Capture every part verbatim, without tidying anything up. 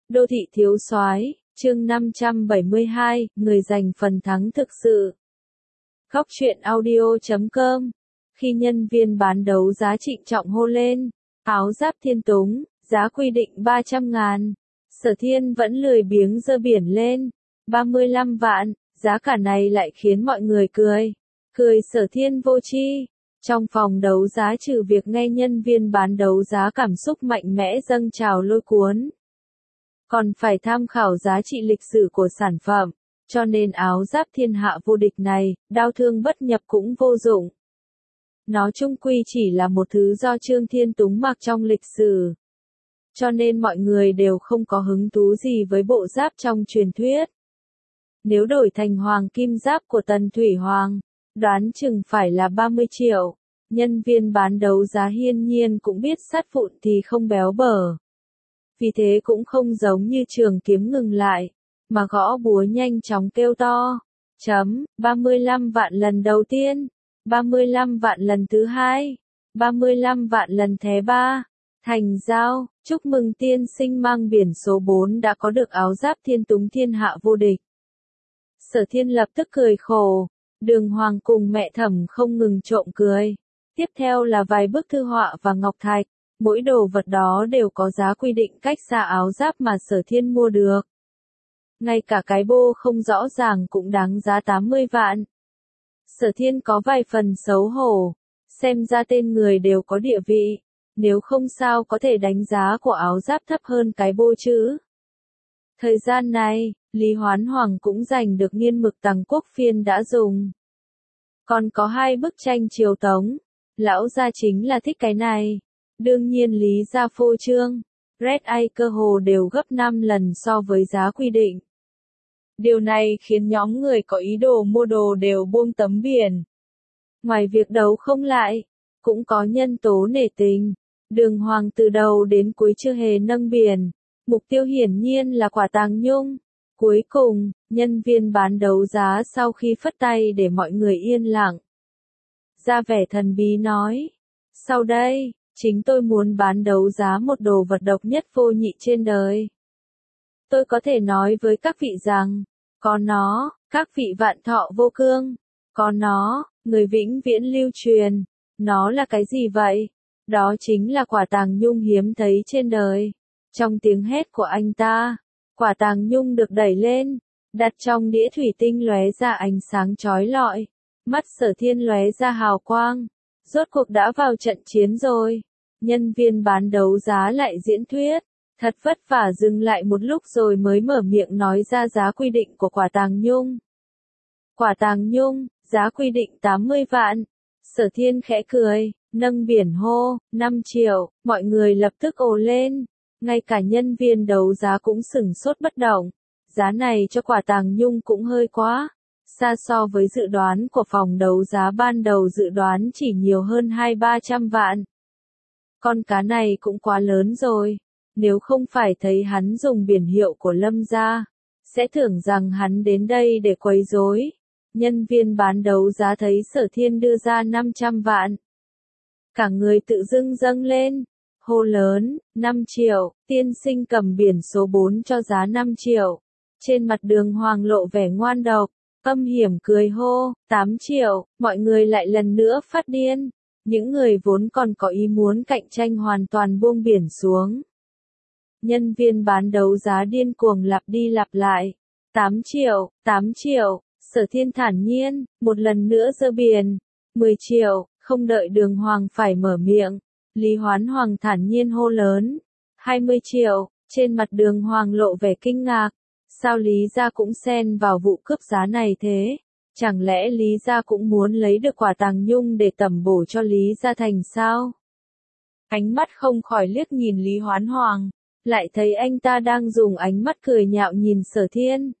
Đô thị thiếu soái, chương năm trăm bảy mươi hai, người giành phần thắng thực sự. Góc truyện audio chấm com. Khi nhân viên bán đấu giá trịnh trọng hô lên, áo giáp Thiên Túng, giá quy định ba trăm ngàn. Sở Thiên vẫn lười biếng giơ biển lên, ba mươi lăm vạn, giá cả này lại khiến mọi người cười. Cười Sở Thiên vô tri. Trong phòng đấu giá trừ việc nghe nhân viên bán đấu giá cảm xúc mạnh mẽ dâng trào lôi cuốn, còn phải tham khảo giá trị lịch sử của sản phẩm, cho nên áo giáp thiên hạ vô địch này, đao thương bất nhập cũng vô dụng. Nó chung quy chỉ là một thứ do Trương Thiên Túng mặc trong lịch sử. Cho nên mọi người đều không có hứng thú gì với bộ giáp trong truyền thuyết. Nếu đổi thành hoàng kim giáp của Tần Thủy Hoàng, đoán chừng phải là ba mươi triệu. Nhân viên bán đấu giá hiên nhiên cũng biết sắt vụn thì không béo bở. Vì thế cũng không giống như Trường Kiếm ngừng lại, mà gõ búa nhanh chóng kêu to. Chấm, ba mươi lăm vạn lần đầu tiên, ba mươi lăm vạn lần thứ hai, ba mươi lăm vạn lần thứ ba. Thành giao, chúc mừng tiên sinh mang biển số bốn đã có được áo giáp Thiên Túng thiên hạ vô địch. Sở Thiên lập tức cười khổ, Đường Hoàng cùng mẹ Thẩm không ngừng trộm cười. Tiếp theo là vài bức thư họa và ngọc thạch, mỗi đồ vật đó đều có giá quy định cách xa áo giáp mà Sở Thiên mua được. Ngay cả cái bô không rõ ràng cũng đáng giá tám mươi vạn. Sở Thiên có vài phần xấu hổ, xem ra tên người đều có địa vị, nếu không sao có thể đánh giá của áo giáp thấp hơn cái bô chứ. Thời gian này, Lý Hoán Hoàng cũng giành được nghiên mực Tằng Quốc Phiên đã dùng. Còn có hai bức tranh triều Tống, lão gia chính là thích cái này. Đương nhiên Lý gia phô trương, Red Eye cơ hồ đều gấp năm lần so với giá quy định. Điều này khiến nhóm người có ý đồ mua đồ đều buông tấm biển. Ngoài việc đấu không lại, cũng có nhân tố nể tình. Đường Hoàng từ đầu đến cuối chưa hề nâng biển, mục tiêu hiển nhiên là quả tàng nhung. Cuối cùng, nhân viên bán đấu giá sau khi phất tay để mọi người yên lặng, ra vẻ thần bí nói, sau đây, chính tôi muốn bán đấu giá một đồ vật độc nhất vô nhị trên đời. Tôi có thể nói với các vị rằng, có nó, các vị vạn thọ vô cương, có nó, người vĩnh viễn lưu truyền. Nó là cái gì vậy? Đó chính là quả tàng nhung hiếm thấy trên đời. Trong tiếng hét của anh ta, quả tàng nhung được đẩy lên, đặt trong đĩa thủy tinh lóe ra ánh sáng chói lọi. Mắt Sở Thiên lóe ra hào quang. Rốt cuộc đã vào trận chiến rồi. Nhân viên bán đấu giá lại diễn thuyết. Thật vất vả dừng lại một lúc rồi mới mở miệng nói ra giá quy định của quả tàng nhung. Quả tàng nhung, giá quy định tám mươi vạn. Sở Thiên khẽ cười, nâng biển hô, năm triệu, mọi người lập tức ồ lên. Ngay cả nhân viên đấu giá cũng sửng sốt bất động. Giá này cho quả tàng nhung cũng hơi quá. Xa so với dự đoán của phòng đấu giá ban đầu dự đoán chỉ nhiều hơn hai ba trăm vạn. Con cá này cũng quá lớn rồi. Nếu không phải thấy hắn dùng biển hiệu của Lâm gia, sẽ tưởng rằng hắn đến đây để quấy rối. Nhân viên bán đấu giá thấy Sở Thiên đưa ra năm trăm vạn. Cả người tự dưng dâng lên, hô lớn, năm triệu, tiên sinh cầm biển số bốn cho giá năm triệu. Trên mặt Đường Hoàng lộ vẻ ngoan độc, âm hiểm cười hô, tám triệu, mọi người lại lần nữa phát điên. Những người vốn còn có ý muốn cạnh tranh hoàn toàn buông biển xuống. Nhân viên bán đấu giá điên cuồng lặp đi lặp lại. tám triệu, tám triệu, Sở Thiên thản nhiên, một lần nữa giơ biển. mười triệu, không đợi Đường Hoàng phải mở miệng. Lý Hoán Hoàng thản nhiên hô lớn. hai mươi triệu, trên mặt Đường Hoàng lộ vẻ kinh ngạc. Sao Lý gia cũng xen vào vụ cướp giá này thế? Chẳng lẽ Lý gia cũng muốn lấy được quả tàng nhung để tẩm bổ cho Lý gia thành sao? Ánh mắt không khỏi liếc nhìn Lý Hoán Hoàng, lại thấy anh ta đang dùng ánh mắt cười nhạo nhìn Sở Thiên.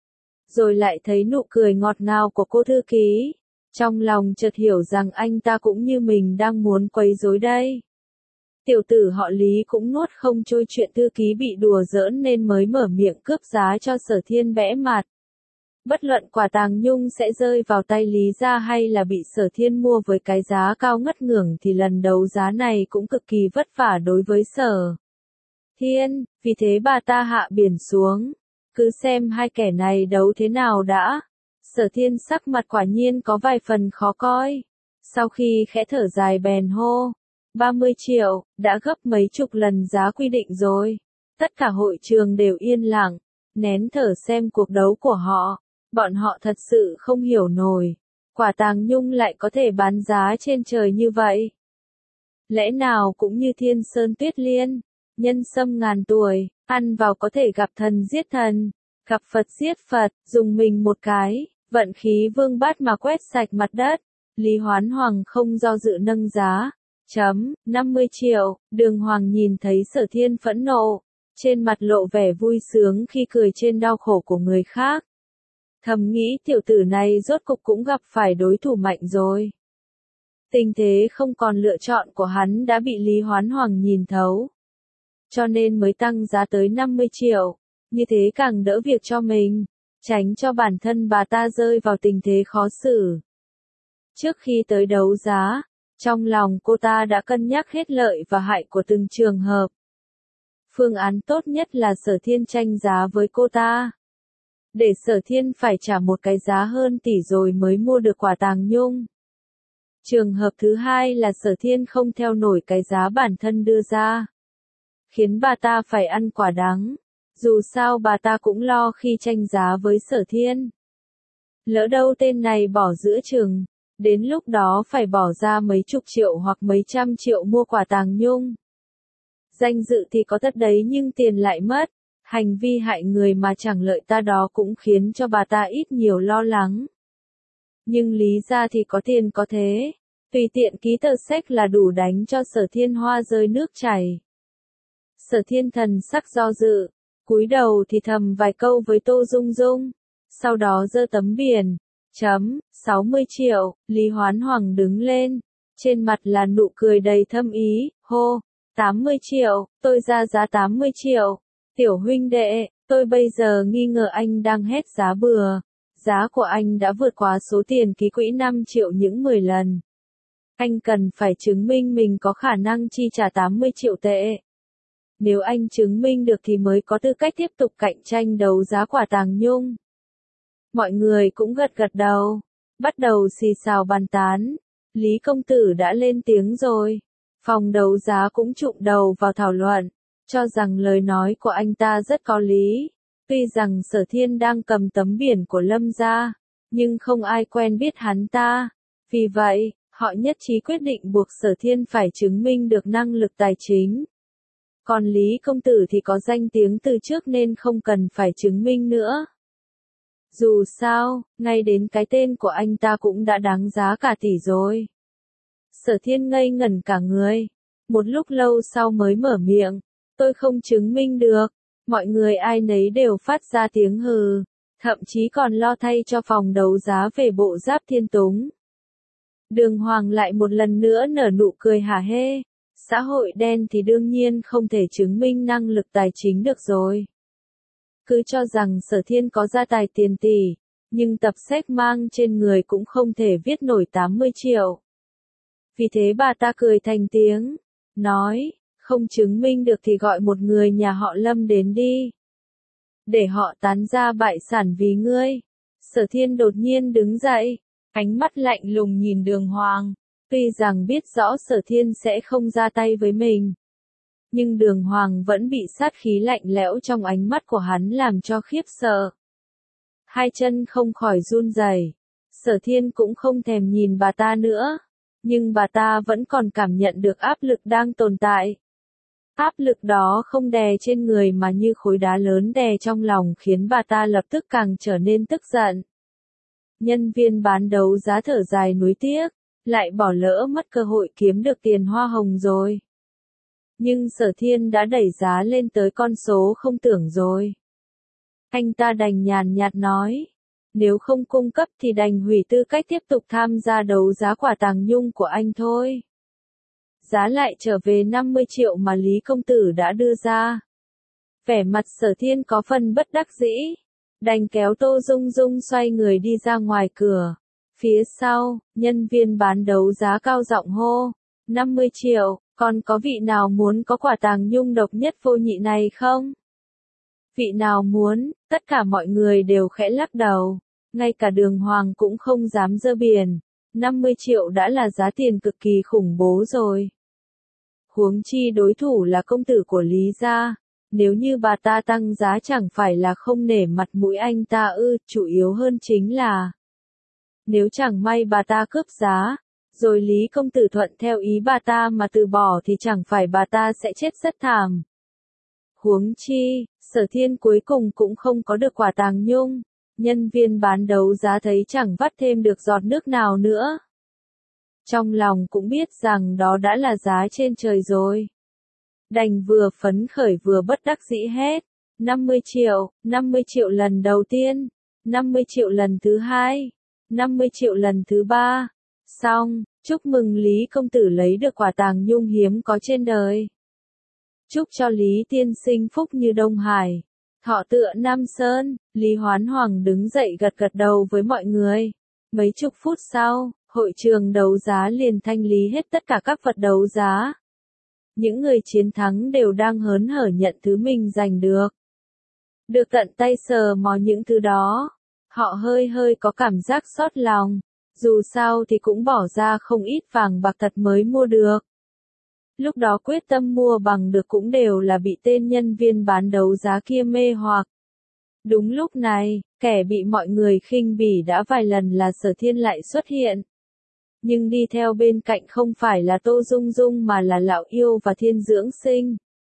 Rồi lại thấy nụ cười ngọt ngào của cô thư ký. Trong lòng chợt hiểu rằng anh ta cũng như mình đang muốn quấy rối đây. Tiểu tử họ Lý cũng nuốt không trôi chuyện thư ký bị đùa giỡn nên mới mở miệng cướp giá cho Sở Thiên bẽ mặt. Bất luận quả tàng nhung sẽ rơi vào tay Lý gia hay là bị Sở Thiên mua với cái giá cao ngất ngưởng thì lần đấu giá này cũng cực kỳ vất vả đối với Sở thiên, vì thế bà ta hạ biển xuống. Cứ xem hai kẻ này đấu thế nào đã. Sở Thiên sắc mặt quả nhiên có vài phần khó coi. Sau khi khẽ thở dài bèn hô. ba mươi triệu, đã gấp mấy chục lần giá quy định rồi. Tất cả hội trường đều yên lặng, nén thở xem cuộc đấu của họ. Bọn họ thật sự không hiểu nổi. Quả tàng nhung lại có thể bán giá trên trời như vậy. Lẽ nào cũng như Thiên Sơn Tuyết Liên, nhân sâm ngàn tuổi, ăn vào có thể gặp thần giết thần, gặp Phật giết Phật, dùng mình một cái, vận khí vương bát mà quét sạch mặt đất. Lý Hoán Hoàng không do dự nâng giá. Chấm, năm mươi triệu, Đường Hoàng nhìn thấy Sở Thiên phẫn nộ, trên mặt lộ vẻ vui sướng khi cười trên đau khổ của người khác. Thầm nghĩ tiểu tử này rốt cục cũng gặp phải đối thủ mạnh rồi. Tình thế không còn lựa chọn của hắn đã bị Lý Hoán Hoàng nhìn thấu. Cho nên mới tăng giá tới năm mươi triệu, như thế càng đỡ việc cho mình, tránh cho bản thân bà ta rơi vào tình thế khó xử. Trước khi tới đấu giá, trong lòng cô ta đã cân nhắc hết lợi và hại của từng trường hợp. Phương án tốt nhất là Sở Thiên tranh giá với cô ta. Để Sở Thiên phải trả một cái giá hơn tỷ rồi mới mua được quả tàng nhung. Trường hợp thứ hai là Sở Thiên không theo nổi cái giá bản thân đưa ra, khiến bà ta phải ăn quả đắng. Dù sao bà ta cũng lo khi tranh giá với Sở Thiên. Lỡ đâu tên này bỏ giữa chừng, đến lúc đó phải bỏ ra mấy chục triệu hoặc mấy trăm triệu mua quả tàng nhung. Danh dự thì có tất đấy nhưng tiền lại mất. Hành vi hại người mà chẳng lợi ta đó cũng khiến cho bà ta ít nhiều lo lắng. Nhưng lý ra thì có tiền có thế, tùy tiện ký tờ séc là đủ đánh cho Sở Thiên hoa rơi nước chảy. Sở Thiên thần sắc do dự, cúi đầu thì thầm vài câu với Tô Dung Dung, sau đó giơ tấm biển, chấm, sáu mươi triệu, Lý Hoán Hoàng đứng lên, trên mặt là nụ cười đầy thâm ý, hô, tám mươi triệu, tôi ra giá tám mươi triệu. Tiểu huynh đệ, tôi bây giờ nghi ngờ anh đang hét giá bừa. Giá của anh đã vượt quá số tiền ký quỹ năm triệu những mười lần. Anh cần phải chứng minh mình có khả năng chi trả tám mươi triệu tệ. Nếu anh chứng minh được thì mới có tư cách tiếp tục cạnh tranh đấu giá quả tàng nhung. Mọi người cũng gật gật đầu, bắt đầu xì xào bàn tán. Lý công tử đã lên tiếng rồi. Phòng đấu giá cũng trụng đầu vào thảo luận, cho rằng lời nói của anh ta rất có lý. Tuy rằng Sở Thiên đang cầm tấm biển của Lâm gia, nhưng không ai quen biết hắn ta. Vì vậy, họ nhất trí quyết định buộc Sở Thiên phải chứng minh được năng lực tài chính. Còn Lý công tử thì có danh tiếng từ trước nên không cần phải chứng minh nữa. Dù sao, ngay đến cái tên của anh ta cũng đã đáng giá cả tỷ rồi. Sở Thiên ngây ngẩn cả người. Một lúc lâu sau mới mở miệng. Tôi không chứng minh được. Mọi người ai nấy đều phát ra tiếng hừ. Thậm chí còn lo thay cho phòng đấu giá về bộ giáp thiên túng. Đường Hoàng lại một lần nữa nở nụ cười hả hê. Xã hội đen thì đương nhiên không thể chứng minh năng lực tài chính được rồi. Cứ cho rằng Sở Thiên có gia tài tiền tỷ, nhưng tập sách mang trên người cũng không thể viết nổi tám mươi triệu. Vì thế bà ta cười thành tiếng, nói, không chứng minh được thì gọi một người nhà họ Lâm đến đi. Để họ tán ra bại sản vì ngươi. Sở Thiên đột nhiên đứng dậy, ánh mắt lạnh lùng nhìn Đường Hoàng. Tuy rằng biết rõ Sở Thiên sẽ không ra tay với mình, nhưng Đường Hoàng vẫn bị sát khí lạnh lẽo trong ánh mắt của hắn làm cho khiếp sợ. Hai chân không khỏi run rẩy. Sở Thiên cũng không thèm nhìn bà ta nữa, nhưng bà ta vẫn còn cảm nhận được áp lực đang tồn tại. Áp lực đó không đè trên người mà như khối đá lớn đè trong lòng khiến bà ta lập tức càng trở nên tức giận. Nhân viên bán đấu giá thở dài nuối tiếc, lại bỏ lỡ mất cơ hội kiếm được tiền hoa hồng rồi. Nhưng Sở Thiên đã đẩy giá lên tới con số không tưởng rồi. Anh ta đành nhàn nhạt nói, nếu không cung cấp thì đành hủy tư cách tiếp tục tham gia đấu giá quả tàng nhung của anh thôi. Giá lại trở về năm mươi triệu mà Lý công tử đã đưa ra. Vẻ mặt Sở Thiên có phần bất đắc dĩ, đành kéo Tô Dung Dung xoay người đi ra ngoài cửa. Phía sau, nhân viên bán đấu giá cao giọng hô, năm mươi triệu, Còn có vị nào muốn có quả tàng nhung độc nhất vô nhị này không? Vị nào muốn, tất cả mọi người đều khẽ lắc đầu. Ngay cả Đường Hoàng cũng không dám dơ biển. năm mươi triệu đã là giá tiền cực kỳ khủng bố rồi. Huống chi đối thủ là công tử của Lý gia. Nếu như bà ta tăng giá chẳng phải là không nể mặt mũi anh ta ư, chủ yếu hơn chính là nếu chẳng may bà ta cướp giá, rồi Lý công tử thuận theo ý bà ta mà từ bỏ thì chẳng phải bà ta sẽ chết rất thảm. Huống chi, Sở Thiên cuối cùng cũng không có được quả tàng nhung, nhân viên bán đấu giá thấy chẳng vắt thêm được giọt nước nào nữa. Trong lòng cũng biết rằng đó đã là giá trên trời rồi. Đành vừa phấn khởi vừa bất đắc dĩ hết. năm mươi triệu, năm mươi triệu lần đầu tiên, năm mươi triệu lần thứ hai, năm mươi triệu lần thứ ba. Xong, chúc mừng Lý công tử lấy được quả tàng nhung hiếm có trên đời. Chúc cho Lý tiên sinh phúc như Đông Hải, thọ tựa Nam Sơn. Lý Hoán Hoàng đứng dậy gật gật đầu với mọi người. Mấy chục phút sau, hội trường đấu giá liền thanh lý hết tất cả các vật đấu giá. Những người chiến thắng đều đang hớn hở nhận thứ mình giành được. Được tận tay sờ mò những thứ đó, họ hơi hơi có cảm giác xót lòng. Dù sao thì cũng bỏ ra không ít vàng bạc thật mới mua được. Lúc đó quyết tâm mua bằng được cũng đều là bị tên nhân viên bán đấu giá kia mê hoặc. Đúng lúc này, kẻ bị mọi người khinh bỉ đã vài lần là Sở Thiên lại xuất hiện. Nhưng đi theo bên cạnh không phải là Tô Dung Dung mà là Lão Yêu và Thiên Dưỡng Sinh.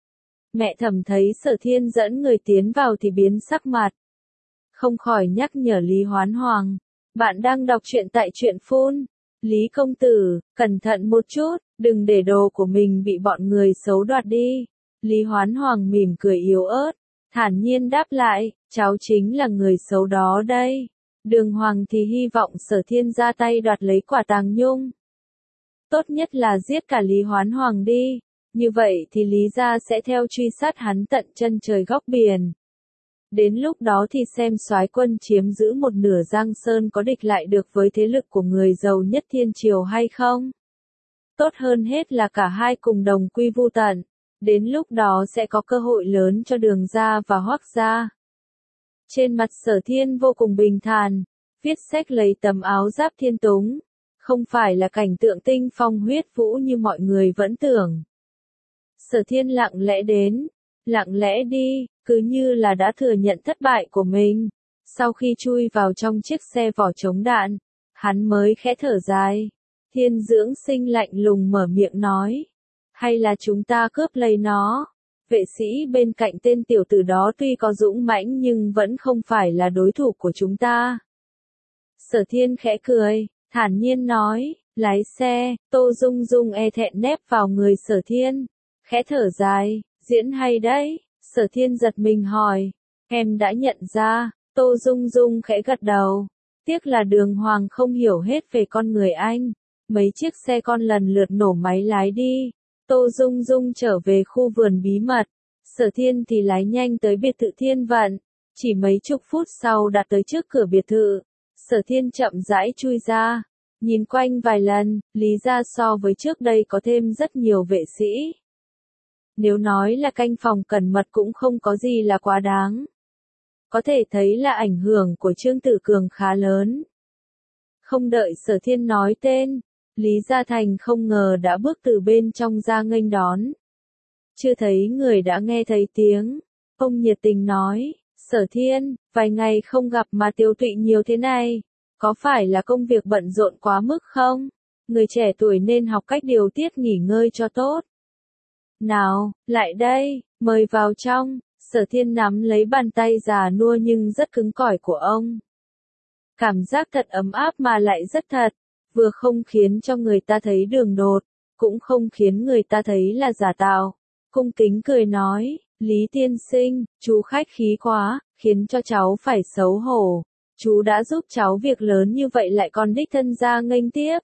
Mẹ Thẩm thấy Sở Thiên dẫn người tiến vào thì biến sắc mặt. Không khỏi nhắc nhở Lý Hoán Hoàng. Bạn đang đọc truyện tại truyện phun. Lý công tử, cẩn thận một chút, đừng để đồ của mình bị bọn người xấu đoạt đi. Lý Hoán Hoàng mỉm cười yếu ớt, thản nhiên đáp lại, cháu chính là người xấu đó đây. Đường Hoàng thì hy vọng Sở Thiên ra tay đoạt lấy quả tàng nhung. Tốt nhất là giết cả Lý Hoán Hoàng đi, như vậy thì Lý gia sẽ theo truy sát hắn tận chân trời góc biển. Đến lúc đó thì xem soái quân chiếm giữ một nửa Giang Sơn có địch lại được với thế lực của người giàu nhất thiên triều hay không. Tốt hơn hết là cả hai cùng đồng quy vu tận. Đến lúc đó sẽ có cơ hội lớn cho Đường gia và Hoắc gia. Trên mặt Sở Thiên vô cùng bình thản, viết sách lấy tấm áo giáp thiên túng. Không phải là cảnh tượng tinh phong huyết vũ như mọi người vẫn tưởng. Sở Thiên lặng lẽ đến, lặng lẽ đi, cứ như là đã thừa nhận thất bại của mình. Sau khi chui vào trong chiếc xe vỏ chống đạn, hắn mới khẽ thở dài. Thiên Dưỡng Sinh lạnh lùng mở miệng nói. Hay là chúng ta cướp lấy nó? Vệ sĩ bên cạnh tên tiểu tử đó tuy có dũng mãnh nhưng vẫn không phải là đối thủ của chúng ta. Sở Thiên khẽ cười, thản nhiên nói, lái xe. Tô Dung Dung e thẹn nép vào người Sở Thiên, khẽ thở dài, diễn hay đấy. Sở Thiên giật mình hỏi, em đã nhận ra. Tô Dung Dung khẽ gật đầu, tiếc là Đường Hoàng không hiểu hết về con người anh. Mấy chiếc xe con lần lượt nổ máy lái đi. Tô Dung Dung trở về khu vườn bí mật. Sở Thiên thì lái nhanh tới biệt thự Thiên Vận. Chỉ mấy chục phút sau đạt tới trước cửa biệt thự. Sở Thiên chậm rãi chui ra. Nhìn quanh vài lần, Lý gia so với trước đây có thêm rất nhiều vệ sĩ. Nếu nói là canh phòng cẩn mật cũng không có gì là quá đáng. Có thể thấy là ảnh hưởng của Trương Tử Cường khá lớn. Không đợi Sở Thiên nói tên, Lý Gia Thành không ngờ đã bước từ bên trong ra nghênh đón. Chưa thấy người đã nghe thấy tiếng. Ông nhiệt tình nói, Sở Thiên, vài ngày không gặp mà tiêu tụy nhiều thế này. Có phải là công việc bận rộn quá mức không? Người trẻ tuổi nên học cách điều tiết nghỉ ngơi cho tốt. Nào, lại đây, mời vào trong. Sở Thiên nắm lấy bàn tay già nua nhưng rất cứng cỏi của ông. Cảm giác thật ấm áp mà lại rất thật, vừa không khiến cho người ta thấy đường đột, cũng không khiến người ta thấy là giả tạo. Cung kính cười nói, Lý tiên sinh, chú khách khí quá, khiến cho cháu phải xấu hổ. Chú đã giúp cháu việc lớn như vậy lại còn đích thân ra nghênh tiếp.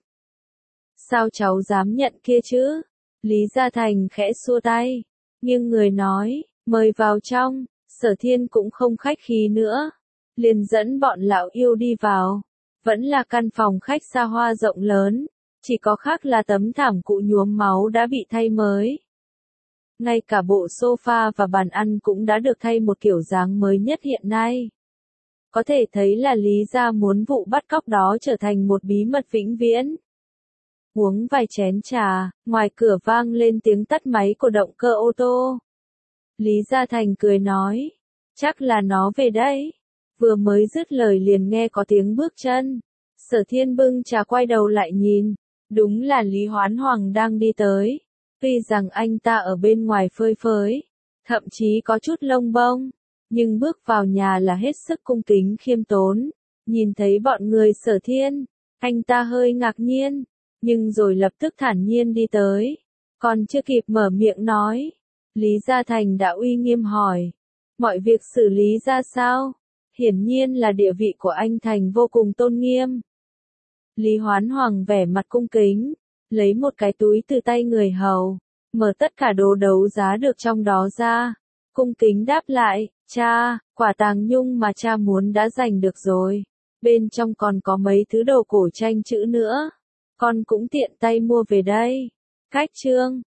Sao cháu dám nhận kia chứ? Lý Gia Thành khẽ xua tay, nhưng người nói, mời vào trong. Sở Thiên cũng không khách khí nữa, liền dẫn bọn Lão Yêu đi vào. Vẫn là căn phòng khách xa hoa rộng lớn, Chỉ có khác là tấm thảm cụ nhuốm máu đã bị thay mới. Ngay cả bộ sofa và bàn ăn cũng đã được thay một kiểu dáng mới nhất hiện nay. Có thể thấy là Lý gia muốn vụ bắt cóc đó trở thành một bí mật vĩnh viễn. Uống vài chén trà, ngoài cửa vang lên tiếng tắt máy của động cơ ô tô. Lý Gia Thành cười nói, chắc là nó về đây. Vừa mới dứt lời liền nghe có tiếng bước chân. Sở Thiên bưng trà quay đầu lại nhìn, đúng là Lý Hoán Hoàng đang đi tới. Tuy rằng anh ta ở bên ngoài phơi phới, thậm chí có chút lông bông, nhưng bước vào nhà là hết sức cung kính khiêm tốn. Nhìn thấy bọn người Sở Thiên, anh ta hơi ngạc nhiên, nhưng rồi lập tức thản nhiên đi tới. Còn chưa kịp mở miệng nói, Lý Gia Thành đã uy nghiêm hỏi, mọi việc xử lý ra sao? Hiển nhiên là địa vị của anh Thành vô cùng tôn nghiêm. Lý Hoán Hoàng vẻ mặt cung kính, lấy một cái túi từ tay người hầu, mở tất cả đồ đấu giá được trong đó ra. Cung kính đáp lại, cha, quả tàng nhung mà cha muốn đã giành được rồi. Bên trong còn có mấy thứ đồ cổ tranh chữ nữa. Con cũng tiện tay mua về đây. Cách chương